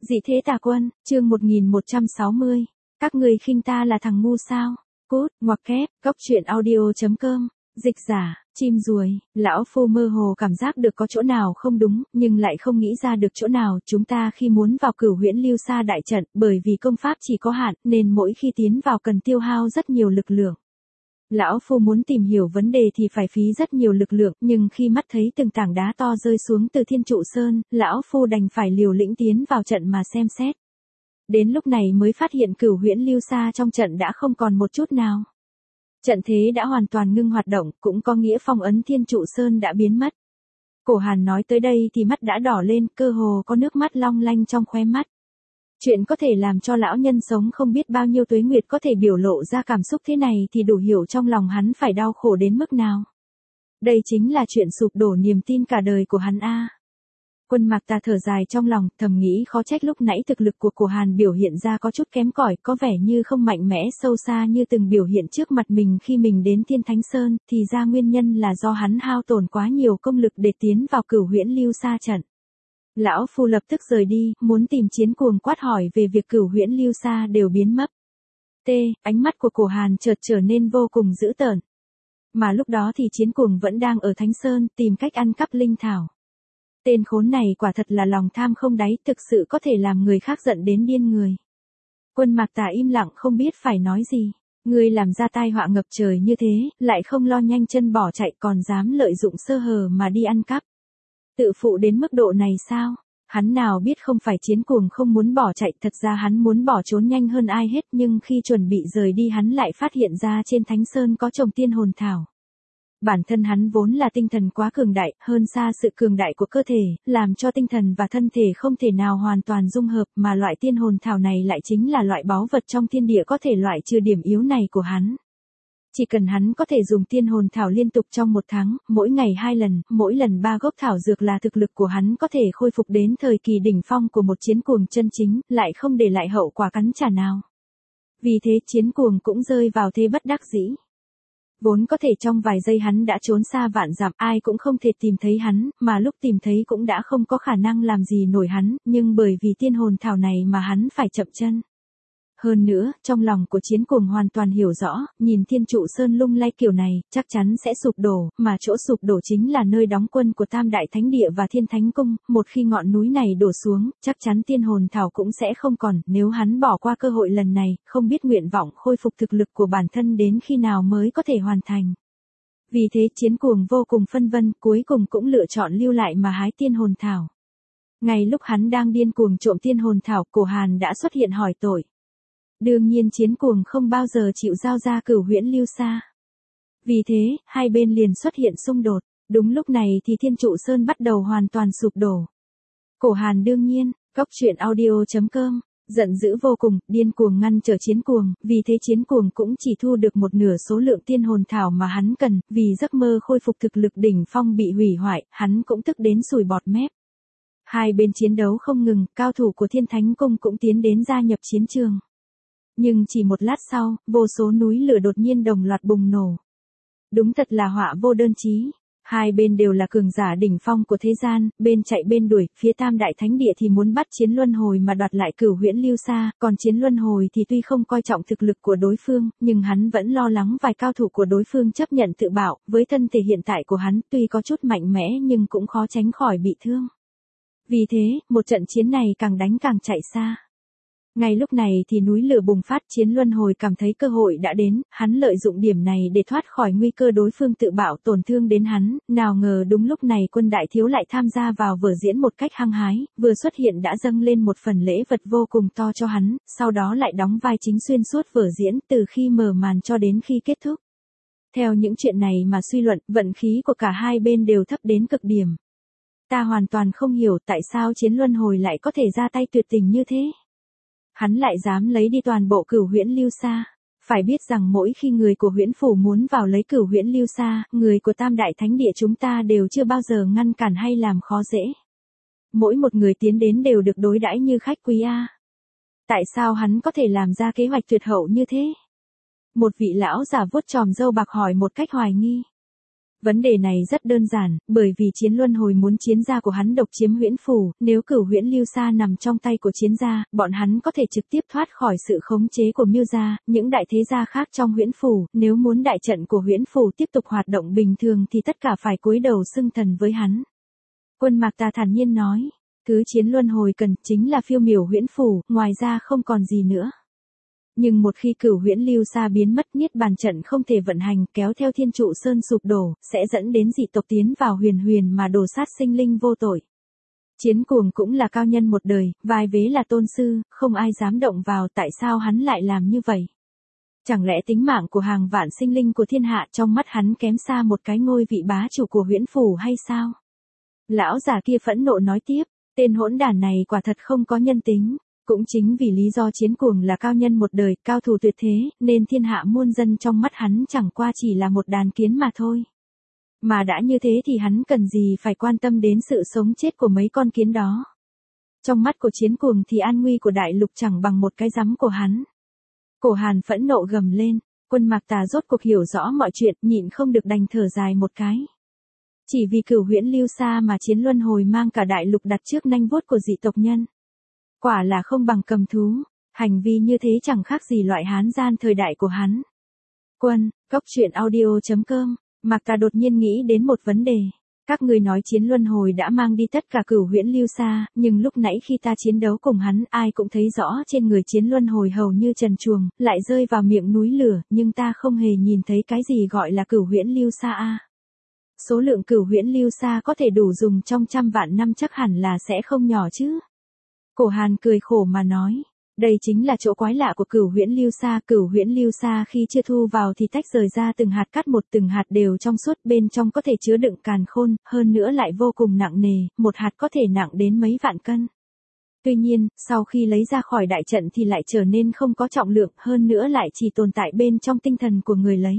Dị thế tà quân, chương 1160. Các người khinh ta là thằng ngu sao? Cút, ngoặc kép, góc truyện audio.com. Dịch giả, chim ruồi. Lão phu mơ hồ cảm giác được có chỗ nào không đúng, nhưng lại không nghĩ ra được chỗ nào. Chúng ta khi muốn vào Cửu Huyễn Lưu Sa đại trận, bởi vì công pháp chỉ có hạn, nên mỗi khi tiến vào cần tiêu hao rất nhiều lực lượng. Lão phu muốn tìm hiểu vấn đề thì phải phí rất nhiều lực lượng, nhưng khi mắt thấy từng tảng đá to rơi xuống từ Thiên Trụ Sơn, lão phu đành phải liều lĩnh tiến vào trận mà xem xét. Đến lúc này mới phát hiện Cửu Huyễn Lưu Sa trong trận đã không còn một chút nào. Trận thế đã hoàn toàn ngưng hoạt động, cũng có nghĩa phong ấn Thiên Trụ Sơn đã biến mất. Cổ Hàn nói tới đây thì mắt đã đỏ lên, cơ hồ có nước mắt long lanh trong khóe mắt. Chuyện có thể làm cho lão nhân sống không biết bao nhiêu tuế nguyệt có thể biểu lộ ra cảm xúc thế này thì đủ hiểu trong lòng hắn phải đau khổ đến mức nào. Đây chính là chuyện sụp đổ niềm tin cả đời của hắn a. Quân Mạc Tà thở dài trong lòng, thầm nghĩ khó trách lúc nãy thực lực của Cổ Hàn biểu hiện ra có chút kém cỏi, có vẻ như không mạnh mẽ sâu xa như từng biểu hiện trước mặt mình khi mình đến Thiên Thánh Sơn, thì ra nguyên nhân là do hắn hao tổn quá nhiều công lực để tiến vào Cửu Huyễn Lưu Sa trận. Lão phu lập tức rời đi, muốn tìm Chiến Cuồng quát hỏi về việc Cửu Huyễn Lưu Sa đều biến mất. Ánh mắt của Cổ Hàn chợt trở nên vô cùng dữ tợn. Mà lúc đó thì Chiến Cuồng vẫn đang ở Thánh Sơn tìm cách ăn cắp linh thảo. Tên khốn này quả thật là lòng tham không đáy, thực sự có thể làm người khác giận đến điên người. Quân Mạc Tà im lặng không biết phải nói gì. Ngươi làm ra tai họa ngập trời như thế, lại không lo nhanh chân bỏ chạy còn dám lợi dụng sơ hở mà đi ăn cắp. Tự phụ đến mức độ này sao? Hắn nào biết không phải Chiến Cuồng không muốn bỏ chạy, thật ra hắn muốn bỏ trốn nhanh hơn ai hết, nhưng khi chuẩn bị rời đi hắn lại phát hiện ra trên Thánh Sơn có trồng tiên hồn thảo. Bản thân hắn vốn là tinh thần quá cường đại, hơn xa sự cường đại của cơ thể, làm cho tinh thần và thân thể không thể nào hoàn toàn dung hợp, mà loại tiên hồn thảo này lại chính là loại báu vật trong thiên địa có thể loại trừ điểm yếu này của hắn. Chỉ cần hắn có thể dùng tiên hồn thảo liên tục trong một tháng, mỗi ngày 2 lần, mỗi lần 3 gốc thảo dược là thực lực của hắn có thể khôi phục đến thời kỳ đỉnh phong của một Chiến Cuồng chân chính, lại không để lại hậu quả cắn trả nào. Vì thế Chiến Cuồng cũng rơi vào thế bất đắc dĩ. Vốn có thể trong vài giây hắn đã trốn xa vạn dặm, ai cũng không thể tìm thấy hắn, mà lúc tìm thấy cũng đã không có khả năng làm gì nổi hắn, nhưng bởi vì tiên hồn thảo này mà hắn phải chậm chân. Hơn nữa, trong lòng của Chiến Cuồng hoàn toàn hiểu rõ, nhìn Thiên Trụ Sơn lung lay kiểu này, chắc chắn sẽ sụp đổ, mà chỗ sụp đổ chính là nơi đóng quân của Tam Đại Thánh Địa và Thiên Thánh Cung, một khi ngọn núi này đổ xuống, chắc chắn tiên hồn thảo cũng sẽ không còn, nếu hắn bỏ qua cơ hội lần này, không biết nguyện vọng khôi phục thực lực của bản thân đến khi nào mới có thể hoàn thành. Vì thế Chiến Cuồng vô cùng phân vân, cuối cùng cũng lựa chọn lưu lại mà hái tiên hồn thảo. Ngay lúc hắn đang điên cuồng trộm tiên hồn thảo, Cổ Hàn đã xuất hiện hỏi tội. Đương nhiên Chiến Cuồng không bao giờ chịu giao ra Cửu Huyễn Lưu Sa. Vì thế, hai bên liền xuất hiện xung đột. Đúng lúc này thì Thiên Trụ Sơn bắt đầu hoàn toàn sụp đổ. Cổ Hàn đương nhiên, góc truyện audio.com, giận dữ vô cùng, điên cuồng ngăn trở Chiến Cuồng, vì thế Chiến Cuồng cũng chỉ thu được một nửa số lượng tiên hồn thảo mà hắn cần, vì giấc mơ khôi phục thực lực đỉnh phong bị hủy hoại, hắn cũng tức đến sùi bọt mép. Hai bên chiến đấu không ngừng, cao thủ của Thiên Thánh Cung cũng tiến đến gia nhập chiến trường. Nhưng chỉ một lát sau, vô số núi lửa đột nhiên đồng loạt bùng nổ. Đúng thật là họa vô đơn chí. Hai bên đều là cường giả đỉnh phong của thế gian, bên chạy bên đuổi, phía Tam Đại Thánh Địa thì muốn bắt Chiến Luân Hồi mà đoạt lại Cửu Huyễn Lưu Sa, còn Chiến Luân Hồi thì tuy không coi trọng thực lực của đối phương, nhưng hắn vẫn lo lắng vài cao thủ của đối phương chấp nhận tự bạo, với thân thể hiện tại của hắn tuy có chút mạnh mẽ nhưng cũng khó tránh khỏi bị thương. Vì thế, một trận chiến này càng đánh càng chạy xa. Ngay lúc này thì núi lửa bùng phát, Chiến Luân Hồi cảm thấy cơ hội đã đến, hắn lợi dụng điểm này để thoát khỏi nguy cơ đối phương tự bạo tổn thương đến hắn, nào ngờ đúng lúc này Quân Đại Thiếu lại tham gia vào vở diễn một cách hăng hái, vừa xuất hiện đã dâng lên một phần lễ vật vô cùng to cho hắn, sau đó lại đóng vai chính xuyên suốt vở diễn từ khi mở màn cho đến khi kết thúc. Theo những chuyện này mà suy luận, vận khí của cả hai bên đều thấp đến cực điểm. Ta hoàn toàn không hiểu tại sao Chiến Luân Hồi lại có thể ra tay tuyệt tình như thế. Hắn lại dám lấy đi toàn bộ Cửu Huyễn Lưu Sa. Phải biết rằng mỗi khi người của Huyễn Phủ muốn vào lấy Cửu Huyễn Lưu Sa, người của Tam Đại Thánh Địa chúng ta đều chưa bao giờ ngăn cản hay làm khó dễ. Mỗi một người tiến đến đều được đối đãi như khách quý a. Tại sao hắn có thể làm ra kế hoạch tuyệt hậu như thế? Một vị lão giả vuốt chòm râu bạc hỏi một cách hoài nghi. Vấn đề này rất đơn giản, bởi vì chiến luân hồi muốn chiến gia của hắn độc chiếm huyễn phủ, nếu Cửu Huyễn Lưu Sa nằm trong tay của chiến gia, bọn hắn có thể trực tiếp thoát khỏi sự khống chế của Miêu gia, những đại thế gia khác trong huyễn phủ, nếu muốn đại trận của huyễn phủ tiếp tục hoạt động bình thường thì tất cả phải cúi đầu xưng thần với hắn. Quân Mạc Tà thản nhiên nói, thứ chiến luân hồi cần chính là phiêu miểu huyễn phủ, ngoài ra không còn gì nữa. Nhưng một khi Cửu Huyễn Lưu Sa biến mất, niết bàn trận không thể vận hành, kéo theo Thiên Trụ Sơn sụp đổ, sẽ dẫn đến dị tộc tiến vào huyền huyền mà đổ sát sinh linh vô tội. Chiến Cuồng cũng là cao nhân một đời, vai vế là tôn sư, không ai dám động vào, tại sao hắn lại làm như vậy? Chẳng lẽ tính mạng của hàng vạn sinh linh của thiên hạ trong mắt hắn kém xa một cái ngôi vị bá chủ của huyễn phủ hay sao? Lão già kia phẫn nộ nói tiếp, tên hỗn đản này quả thật không có nhân tính. Cũng chính vì lý do Chiến Cuồng là cao nhân một đời, cao thủ tuyệt thế, nên thiên hạ muôn dân trong mắt hắn chẳng qua chỉ là một đàn kiến mà thôi. Mà đã như thế thì hắn cần gì phải quan tâm đến sự sống chết của mấy con kiến đó. Trong mắt của Chiến Cuồng thì an nguy của đại lục chẳng bằng một cái rắm của hắn. Cổ Hàn phẫn nộ gầm lên, Quân Mạc Tà rốt cuộc hiểu rõ mọi chuyện, nhịn không được đành thở dài một cái. Chỉ vì Cửu Huyễn Lưu Sa mà Chiến Luân Hồi mang cả đại lục đặt trước nanh vuốt của dị tộc nhân. Quả là không bằng cầm thú, hành vi như thế chẳng khác gì loại hán gian thời đại của hắn. Quân, Cốc Truyện Audio.com, Mạc Tà đột nhiên nghĩ đến một vấn đề. Các người nói Chiến Luân Hồi đã mang đi tất cả Cửu Huyễn Lưu Sa, nhưng lúc nãy khi ta chiến đấu cùng hắn, ai cũng thấy rõ trên người Chiến Luân Hồi hầu như trần truồng, lại rơi vào miệng núi lửa, nhưng ta không hề nhìn thấy cái gì gọi là Cửu Huyễn Lưu Sa a. Số lượng Cửu Huyễn Lưu Sa có thể đủ dùng trong trăm vạn năm chắc hẳn là sẽ không nhỏ chứ. Cổ Hàn cười khổ mà nói, đây chính là chỗ quái lạ của Cửu Huyễn Lưu Sa. Cửu Huyễn Lưu Sa khi chưa thu vào thì tách rời ra từng hạt cắt một, từng hạt đều trong suốt, bên trong có thể chứa đựng càn khôn, hơn nữa lại vô cùng nặng nề, một hạt có thể nặng đến mấy vạn cân. Tuy nhiên, sau khi lấy ra khỏi đại trận thì lại trở nên không có trọng lượng, hơn nữa lại chỉ tồn tại bên trong tinh thần của người lấy.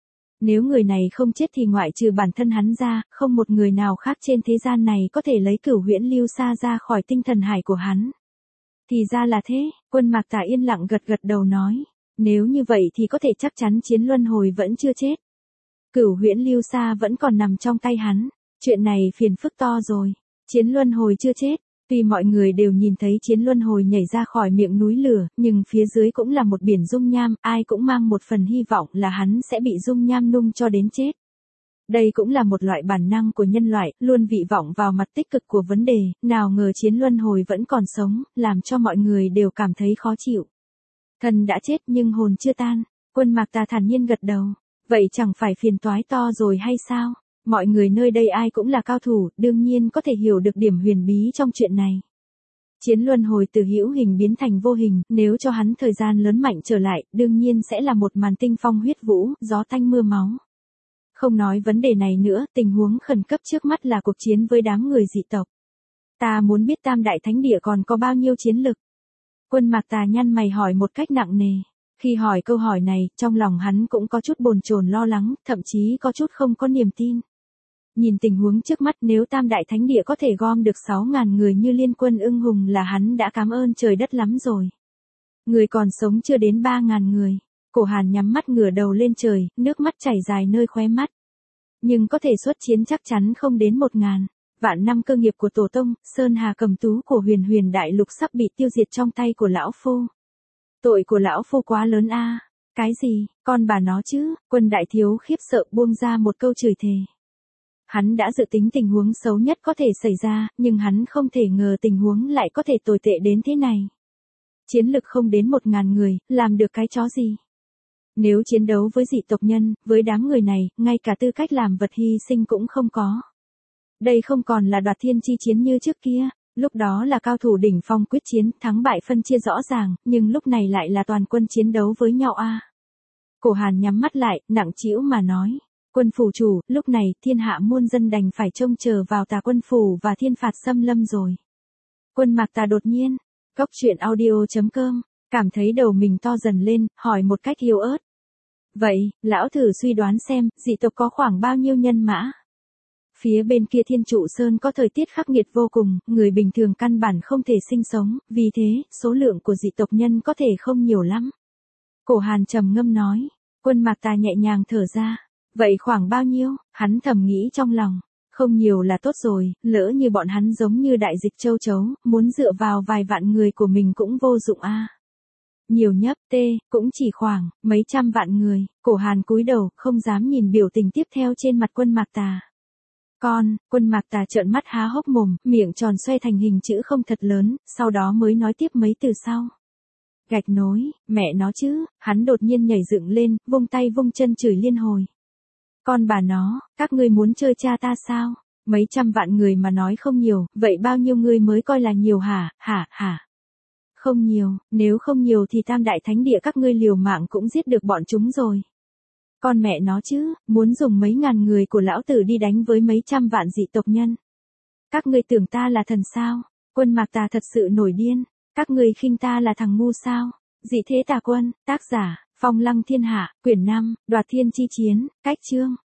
Nếu người này không chết thì ngoại trừ bản thân hắn ra, không một người nào khác trên thế gian này có thể lấy Cửu Huyễn Lưu Sa ra khỏi tinh thần hải của hắn. Thì ra là thế, Quân Mạc Tà yên lặng gật gật đầu nói, nếu như vậy thì có thể chắc chắn Chiến Luân Hồi vẫn chưa chết. Cửu Huyễn Lưu Sa vẫn còn nằm trong tay hắn, chuyện này phiền phức to rồi, Chiến Luân Hồi chưa chết. Tuy mọi người đều nhìn thấy Chiến Luân Hồi nhảy ra khỏi miệng núi lửa, nhưng phía dưới cũng là một biển dung nham, ai cũng mang một phần hy vọng là hắn sẽ bị dung nham nung cho đến chết. Đây cũng là một loại bản năng của nhân loại, luôn vị vọng vào mặt tích cực của vấn đề, nào ngờ Chiến Luân Hồi vẫn còn sống, làm cho mọi người đều cảm thấy khó chịu. Thần đã chết nhưng hồn chưa tan, Quân Mạc Tà thản nhiên gật đầu, vậy chẳng phải phiền toái to rồi hay sao? Mọi người nơi đây ai cũng là cao thủ, đương nhiên có thể hiểu được điểm huyền bí trong chuyện này. Chiến Luân Hồi từ hữu hình biến thành vô hình, nếu cho hắn thời gian lớn mạnh trở lại, đương nhiên sẽ là một màn tinh phong huyết vũ, gió tanh mưa máu. Không nói vấn đề này nữa, tình huống khẩn cấp trước mắt là cuộc chiến với đám người dị tộc. Ta muốn biết Tam Đại Thánh Địa còn có bao nhiêu chiến lực? Quân Mạc Tà nhăn mày hỏi một cách nặng nề. Khi hỏi câu hỏi này, trong lòng hắn cũng có chút bồn chồn lo lắng, thậm chí có chút không có niềm tin. Nhìn tình huống trước mắt, nếu Tam Đại Thánh Địa có thể gom được 6.000 người như Liên Quân Ưng Hùng là hắn đã cảm ơn trời đất lắm rồi. Người còn sống chưa đến 3.000 người. Cổ Hàn nhắm mắt ngửa đầu lên trời, nước mắt chảy dài nơi khóe mắt. Nhưng có thể xuất chiến chắc chắn không đến 1.000. Vạn năm cơ nghiệp của Tổ Tông, Sơn Hà Cầm Tú của huyền huyền đại lục sắp bị tiêu diệt trong tay của lão phu. Tội của lão phu quá lớn a. Cái gì, con bà nó chứ? Quân Đại Thiếu khiếp sợ buông ra một câu chửi thề. Hắn đã dự tính tình huống xấu nhất có thể xảy ra, nhưng hắn không thể ngờ tình huống lại có thể tồi tệ đến thế này. Chiến lực không đến 1.000 người, làm được cái chó gì? Nếu chiến đấu với dị tộc nhân, với đám người này, ngay cả tư cách làm vật hy sinh cũng không có. Đây không còn là đoạt thiên chi chiến như trước kia, lúc đó là cao thủ đỉnh phong quyết chiến, thắng bại phân chia rõ ràng, nhưng lúc này lại là toàn quân chiến đấu với nhau a. Cổ Hàn nhắm mắt lại, nặng trĩu mà nói. Quân phủ chủ, lúc này, thiên hạ muôn dân đành phải trông chờ vào Tà Quân phủ và thiên phạt xâm lâm rồi. Quân Mạc Tà đột nhiên, Cốc Truyện Audio.com, cảm thấy đầu mình to dần lên, hỏi một cách yếu ớt. Vậy, lão thử suy đoán xem, dị tộc có khoảng bao nhiêu nhân mã? Phía bên kia Thiên Trụ Sơn có thời tiết khắc nghiệt vô cùng, người bình thường căn bản không thể sinh sống, vì thế, số lượng của dị tộc nhân có thể không nhiều lắm. Cổ Hàn trầm ngâm nói, Quân Mạc Tà nhẹ nhàng thở ra. Vậy khoảng bao nhiêu? Hắn thầm nghĩ trong lòng. Không nhiều là tốt rồi, lỡ như bọn hắn giống như đại dịch châu chấu, muốn dựa vào vài vạn người của mình cũng vô dụng a. Nhiều nhấp cũng chỉ khoảng mấy trăm vạn người. Cổ Hàn cúi đầu, không dám nhìn biểu tình tiếp theo trên mặt Quân Mạc Tà. Quân Mạc Tà trợn mắt há hốc mồm, miệng tròn xoay thành hình chữ không thật lớn, sau đó mới nói tiếp mấy từ sau. Gạch nối, mẹ nó chứ, hắn đột nhiên nhảy dựng lên, vung tay vung chân chửi liên hồi. Con bà nó, các ngươi muốn chơi cha ta sao? Mấy trăm vạn người mà nói không nhiều, vậy bao nhiêu người mới coi là nhiều hả? Không nhiều, nếu không nhiều thì Tam Đại Thánh Địa các ngươi liều mạng cũng giết được bọn chúng rồi. Con mẹ nó chứ, muốn dùng mấy ngàn người của lão tử đi đánh với mấy trăm vạn dị tộc nhân. Các ngươi tưởng ta là thần sao? Quân Mạc Tà thật sự nổi điên. Các ngươi khinh ta là thằng ngu sao? Dị Thế Tà Quân, tác giả, Phong Lăng Thiên Hạ, quyển 5, Đoạt Thiên Chi Chiến, cách chương.